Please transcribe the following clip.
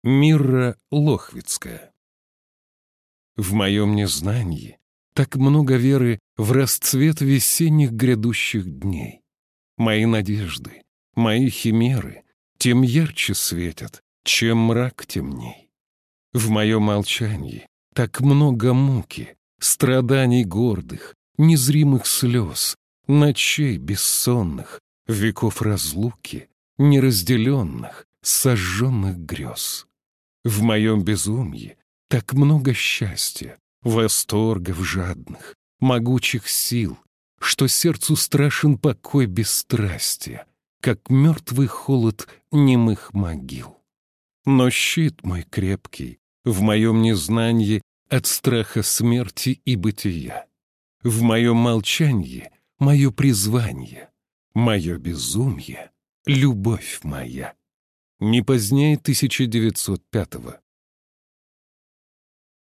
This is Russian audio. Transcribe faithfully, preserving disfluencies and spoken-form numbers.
Мирра Лохвицкая. В моем незнании так много веры в расцвет весенних грядущих дней. Мои надежды, мои химеры тем ярче светят, чем мрак темней. В моем молчании так много муки, страданий гордых, незримых слез, ночей бессонных, веков разлуки, неразделенных, сожженных грез. В моем безумье так много счастья, восторгов жадных, могучих сил, что сердцу страшен покой бесстрастия, как мертвый холод немых могил. Но щит мой крепкий в моем незнании от страха смерти и бытия. В моем молчании мое призвание, мое безумье — любовь моя. Не позднее тысяча девятьсот пятого.